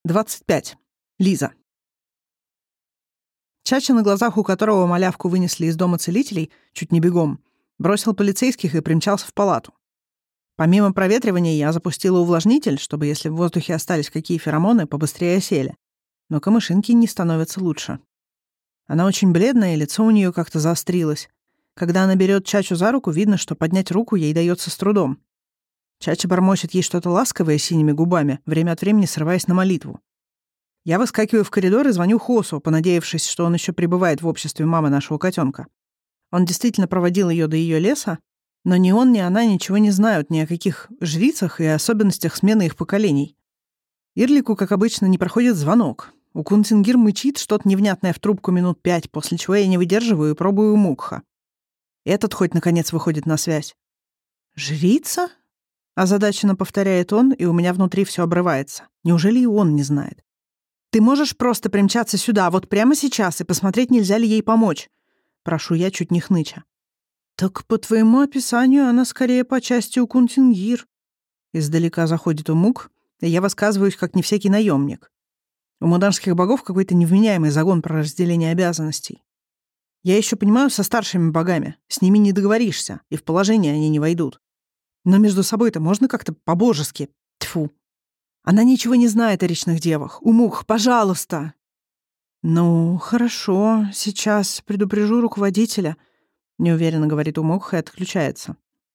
25. Лиза. Чача, на глазах у которого малявку вынесли из дома целителей, чуть не бегом, бросил полицейских и примчался в палату. Помимо проветривания я запустила увлажнитель, чтобы, если в воздухе остались какие феромоны, побыстрее осели. Но камышинке не становится лучше. Она очень бледная, и лицо у нее как-то заострилось. Когда она берет Чачу за руку, видно, что поднять руку ей дается с трудом. Чача бормочет ей что-то ласковое синими губами, время от времени срываясь на молитву. Я выскакиваю в коридор и звоню Хосу, понадеявшись, что он еще пребывает в обществе мамы нашего котенка. Он действительно проводил ее до ее леса, но ни он, ни она ничего не знают ни о каких жрицах и особенностях смены их поколений. Ирлику, как обычно, не проходит звонок. У Кунтингир мычит что-то невнятное в трубку минут 5, после чего я не выдерживаю и пробую Мукха. Этот хоть, наконец, выходит на связь. «Жрица?» — озадаченно повторяет он, и у меня внутри все обрывается. Неужели и он не знает? «Ты можешь просто примчаться сюда, вот прямо сейчас, и посмотреть, нельзя ли ей помочь?» Прошу я, чуть не хныча. «Так по твоему описанию она скорее по части у Кунтингир». Издалека заходит Умук, и я высказываюсь, как не всякий наемник. У муданских богов какой-то невменяемый загон про разделение обязанностей. Я еще понимаю со старшими богами, с ними не договоришься, и в положение они не войдут. Но между собой-то можно как-то по-божески. Тьфу. Она ничего не знает о речных девах. Умук, пожалуйста. Ну, хорошо, сейчас предупрежу руководителя, неуверенно говорит Умук и отключается.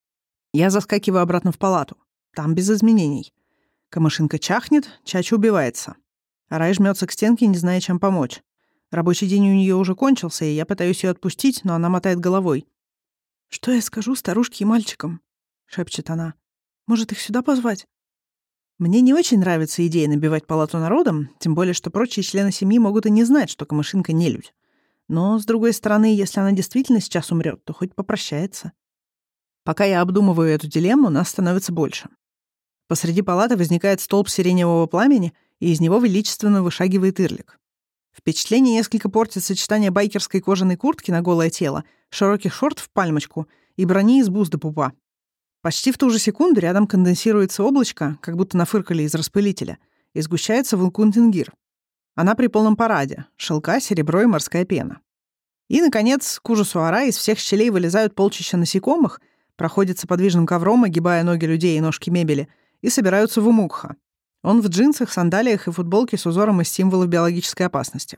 Я заскакиваю обратно в палату. Там без изменений. Камышинка чахнет, Чача убивается. Арай жмется к стенке, не зная, чем помочь. Рабочий день у нее уже кончился, и я пытаюсь ее отпустить, но она мотает головой. «Что я скажу старушке и мальчикам?» — шепчет она. «Может, их сюда позвать?» Мне не очень нравится идея набивать палату народом, тем более, что прочие члены семьи могут и не знать, что камышинка нелюдь. Но, с другой стороны, если она действительно сейчас умрет, то хоть попрощается. Пока я обдумываю эту дилемму, нас становится больше. Посреди палаты возникает столб сиреневого пламени, и из него величественно вышагивает Ирлик. Впечатление несколько портит сочетание байкерской кожаной куртки на голое тело, широких шорт в пальмочку и брони из бус до пупа. Почти в ту же секунду рядом конденсируется облачко, как будто нафыркали из распылителя, и сгущается в Кунтингир. Она при полном параде — шелка, серебро и морская пена. И, наконец, к ужасу Ара из всех щелей вылезают полчища насекомых, проходятся подвижным ковром, огибая ноги людей и ножки мебели, и собираются в Умукха. Он в джинсах, сандалиях и футболке с узором из символов биологической опасности.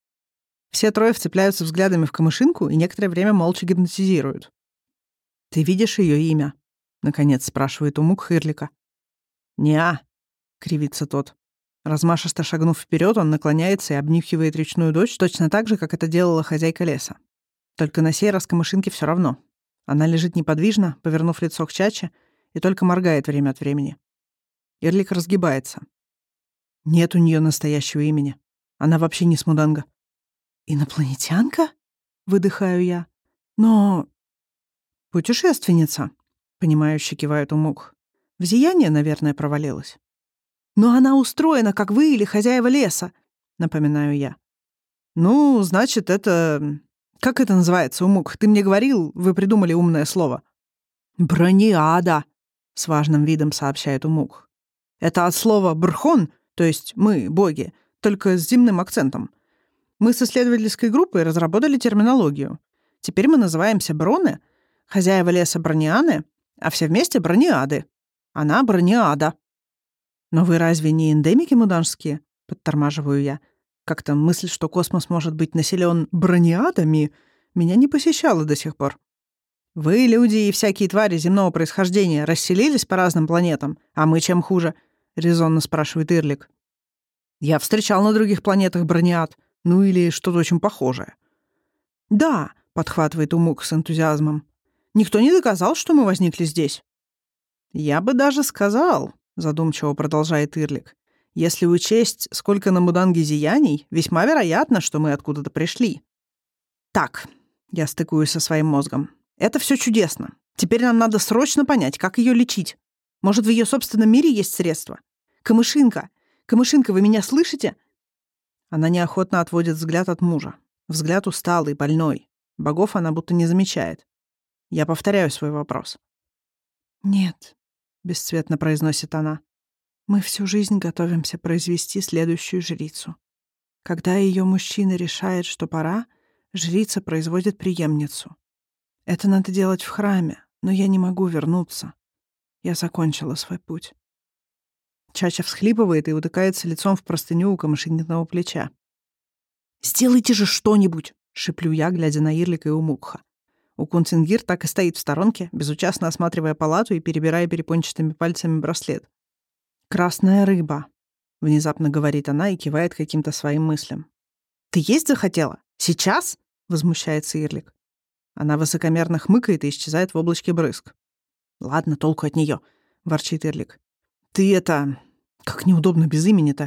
Все трое вцепляются взглядами в камышинку и некоторое время молча гипнотизируют. «Ты видишь ее имя?» — наконец спрашивает Умук Ирлика. «Не-а», — кривится тот. Размашисто шагнув вперед, он наклоняется и обнюхивает речную дочь точно так же, как это делала хозяйка леса. Только на сей раз камышинке все равно. Она лежит неподвижно, повернув лицо к Чаче, и только моргает время от времени. Ирлик разгибается. Нет у нее настоящего имени. Она вообще не смуданга. «Инопланетянка?» — выдыхаю я. «Но...» «Путешественница», — понимающе кивает Умук. «В зияние, наверное, провалилась». «Но она устроена, как вы или хозяева леса», — напоминаю я. «Ну, значит, это... Как это называется, Умук? Ты мне говорил, вы придумали умное слово». «Брониада», — с важным видом сообщает Умук. «Это от слова «брхон», то есть «мы, боги», только с земным акцентом. Мы с исследовательской группой разработали терминологию. Теперь мы называемся Броны, хозяева леса Бронианы, а все вместе Брониады. Она Брониада». «Но вы разве не эндемики муданские?» — подтормаживаю я. Как-то мысль, что космос может быть населен брониадами, меня не посещала до сих пор. «Вы, люди и всякие твари земного происхождения, расселились по разным планетам, а мы чем хуже?» — резонно спрашивает Ирлик. «Я встречал на других планетах брониад, ну или что-то очень похожее». «Да», — подхватывает Умук с энтузиазмом, — «никто не доказал, что мы возникли здесь». «Я бы даже сказал», — задумчиво продолжает Ирлик, «если учесть, сколько на Муданге зияний, весьма вероятно, что мы откуда-то пришли». «Так», — я стыкуюсь со своим мозгом, — «это все чудесно. Теперь нам надо срочно понять, как ее лечить. Может, в ее собственном мире есть средства? Камышинка! Камышинка, вы меня слышите?» Она неохотно отводит взгляд от мужа. Взгляд усталый, больной. Богов она будто не замечает. Я повторяю свой вопрос. «Нет», — бесцветно произносит она. Мы всю жизнь готовимся произвести следующую жрицу. Когда ее мужчина решает, что пора, жрица производит преемницу. Это надо делать в храме, но я не могу вернуться. Я закончила свой путь. Чача всхлипывает и утыкается лицом в простыню у Камышининого плеча. «Сделайте же что-нибудь!» — шеплю я, глядя на Ирлика и Умукха. Укунцингир так и стоит в сторонке, безучастно осматривая палату и перебирая перепончатыми пальцами браслет. «Красная рыба», — внезапно говорит она и кивает каким-то своим мыслям. «Ты есть захотела? Сейчас?» — возмущается Ирлик. Она высокомерно хмыкает и исчезает в облачке брызг. «Ладно, толку от нее», — ворчит Ирлик. «Ты это... Как неудобно без имени-то.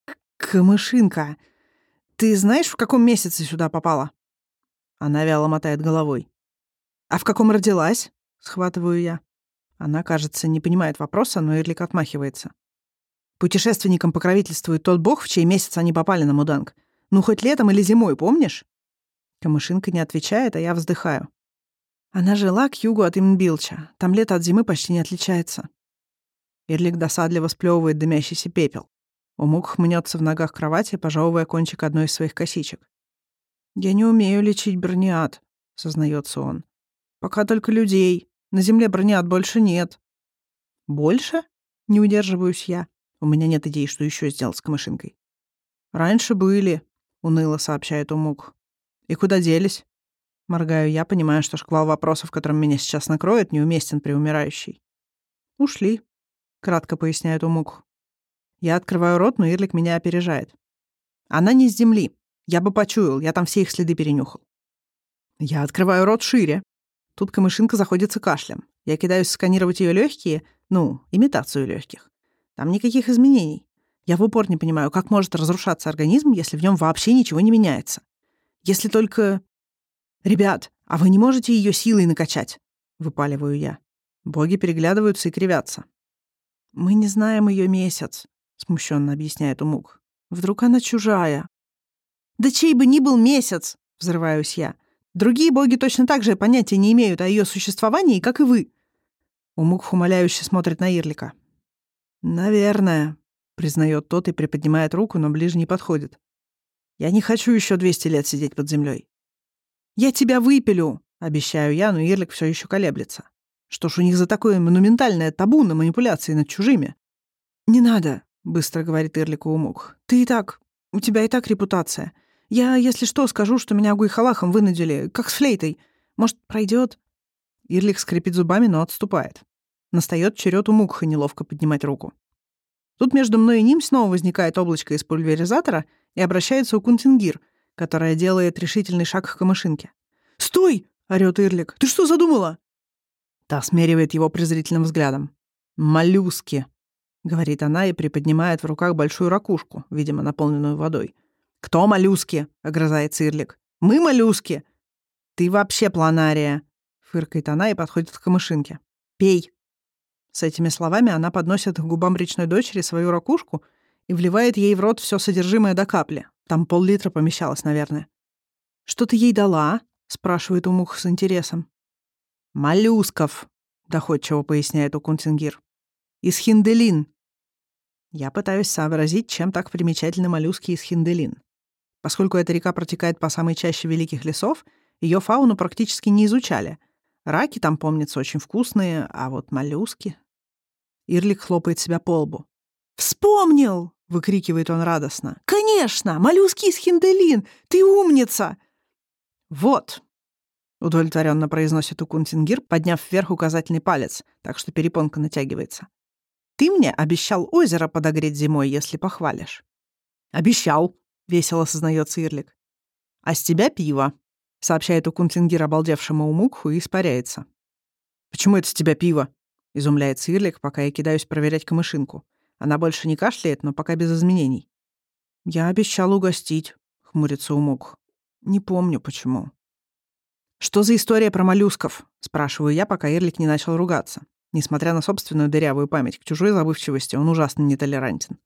Камышинка. Ты знаешь, в каком месяце сюда попала?» Она вяло мотает головой. «А в каком родилась?» — схватываю я. Она, кажется, не понимает вопроса, но Ирлик отмахивается. «Путешественникам покровительствует тот бог, в чей месяц они попали на Муданг. Ну, хоть летом или зимой, помнишь?» Камышинка не отвечает, а я вздыхаю. Она жила к югу от Имнбилча. Там лето от зимы почти не отличается. Ирлик досадливо сплёвывает дымящийся пепел. Умук хмнётся в ногах кровати, пожевывая кончик одной из своих косичек. «Я не умею лечить брониат», — сознается он. «Пока только людей. На земле брониат больше нет». «Больше?» — не удерживаюсь я. У меня нет идей, что еще сделать с камышинкой. «Раньше были», — уныло сообщает Умук. «И куда делись?» Моргаю я, понимая, что шквал вопросов, которым меня сейчас накроет, неуместен при умирающей. «Ушли», — кратко поясняет Умук. Я открываю рот, но Ирлик меня опережает. «Она не с земли. Я бы почуял, я там все их следы перенюхал». Я открываю рот шире. Тут камышинка заходится кашлем. Я кидаюсь сканировать ее легкие, имитацию легких. Там никаких изменений. Я в упор не понимаю, как может разрушаться организм, если в нем вообще ничего не меняется. Если только... «Ребят, а вы не можете ее силой накачать?» — выпаливаю я. Боги переглядываются и кривятся. «Мы не знаем ее месяц», — смущенно объясняет Умук. «Вдруг она чужая?» «Да чей бы ни был месяц!» — взрываюсь я. «Другие боги точно так же понятия не имеют о ее существовании, как и вы». Умук умоляюще смотрит на Ирлика. «Наверное», — признает тот и приподнимает руку, но ближе не подходит. «Я не хочу еще 200 лет сидеть под землей». «Я тебя выпилю!» — обещаю я, но Ирлик все еще колеблется. Что ж у них за такое монументальное табу на манипуляции над чужими? «Не надо», — быстро говорит Ирлику Умук. У тебя и так репутация. Я, если что, скажу, что меня Гуйхалахом вынудили, как с флейтой. Может, пройдет?» Ирлик скрипит зубами, но отступает. Настает черед Умукха неловко поднимать руку. Тут между мной и ним снова возникает облачко из пульверизатора и обращается Укунтингир, которая делает решительный шаг к камышинке. «Стой!» — орёт Ирлик. «Ты что задумала?» Та смеривает его презрительным взглядом. «Моллюски», — говорит она и приподнимает в руках большую ракушку, видимо, наполненную водой. «Кто моллюски?» — огрызается Ирлик. «Мы моллюски!» «Ты вообще планария!» — фыркает она и подходит к камышинке. «Пей!» С этими словами она подносит к губам речной дочери свою ракушку и вливает ей в рот все содержимое до капли. Там пол-литра помещалось, наверное. «Что ты ей дала?» — спрашивает Умух с интересом. «Моллюсков», — доходчиво поясняет Укунцингир. «Из Хинделин». Я пытаюсь сообразить, чем так примечательны моллюски из Хинделин. Поскольку эта река протекает по самой чаще великих лесов, ее фауну практически не изучали. Раки там, помнится, очень вкусные, а вот моллюски... Ирлик хлопает себя по лбу. «Вспомнил!» — выкрикивает он радостно. «Конечно! Моллюски из Хинделин! Ты умница!» «Вот!» — удовлетворенно произносит Укунтингир, подняв вверх указательный палец, так что перепонка натягивается. «Ты мне обещал озеро подогреть зимой, если похвалишь». «Обещал!» — весело сознается Ирлик. «А с тебя пиво!» — сообщает Укунтингир обалдевшему Умукху и испаряется. «Почему это с тебя пиво?» — изумляется Ирлик, пока я кидаюсь проверять камышинку. Она больше не кашляет, но пока без изменений. «Я обещал угостить», — хмурится Умук. «Не помню, почему». «Что за история про моллюсков?» — спрашиваю я, пока Ирлик не начал ругаться. Несмотря на собственную дырявую память, к чужой забывчивости он ужасно нетолерантен.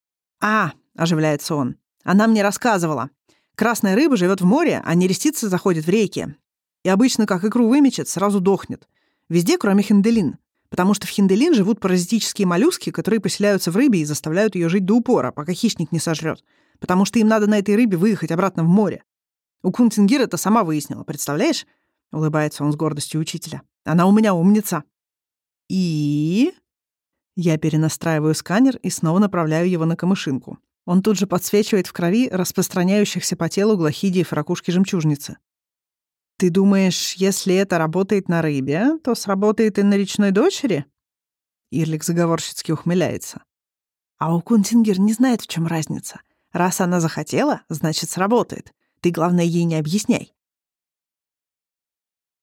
Оживляется он. «Она мне рассказывала. Красная рыба живет в море, а нерестица заходит в реки. И обычно, как икру вымечет, сразу дохнет. Везде, кроме Хинделин. Потому что в Хинделин живут паразитические моллюски, которые поселяются в рыбе и заставляют ее жить до упора, пока хищник не сожрет. Потому что им надо на этой рыбе выехать обратно в море. У Кунцингир это сама выяснила, представляешь? Улыбается он с гордостью учителя. Она у меня умница. И... Я перенастраиваю сканер и снова направляю его на камышинку. Он тут же подсвечивает в крови распространяющихся по телу глохидиев ракушки-жемчужницы. «Ты думаешь, если это работает на рыбе, то сработает и на речной дочери?» Ирлик заговорщицки ухмыляется. «А у Кунцингир не знает, в чем разница. Раз она захотела, значит, сработает. Ты, главное, ей не объясняй.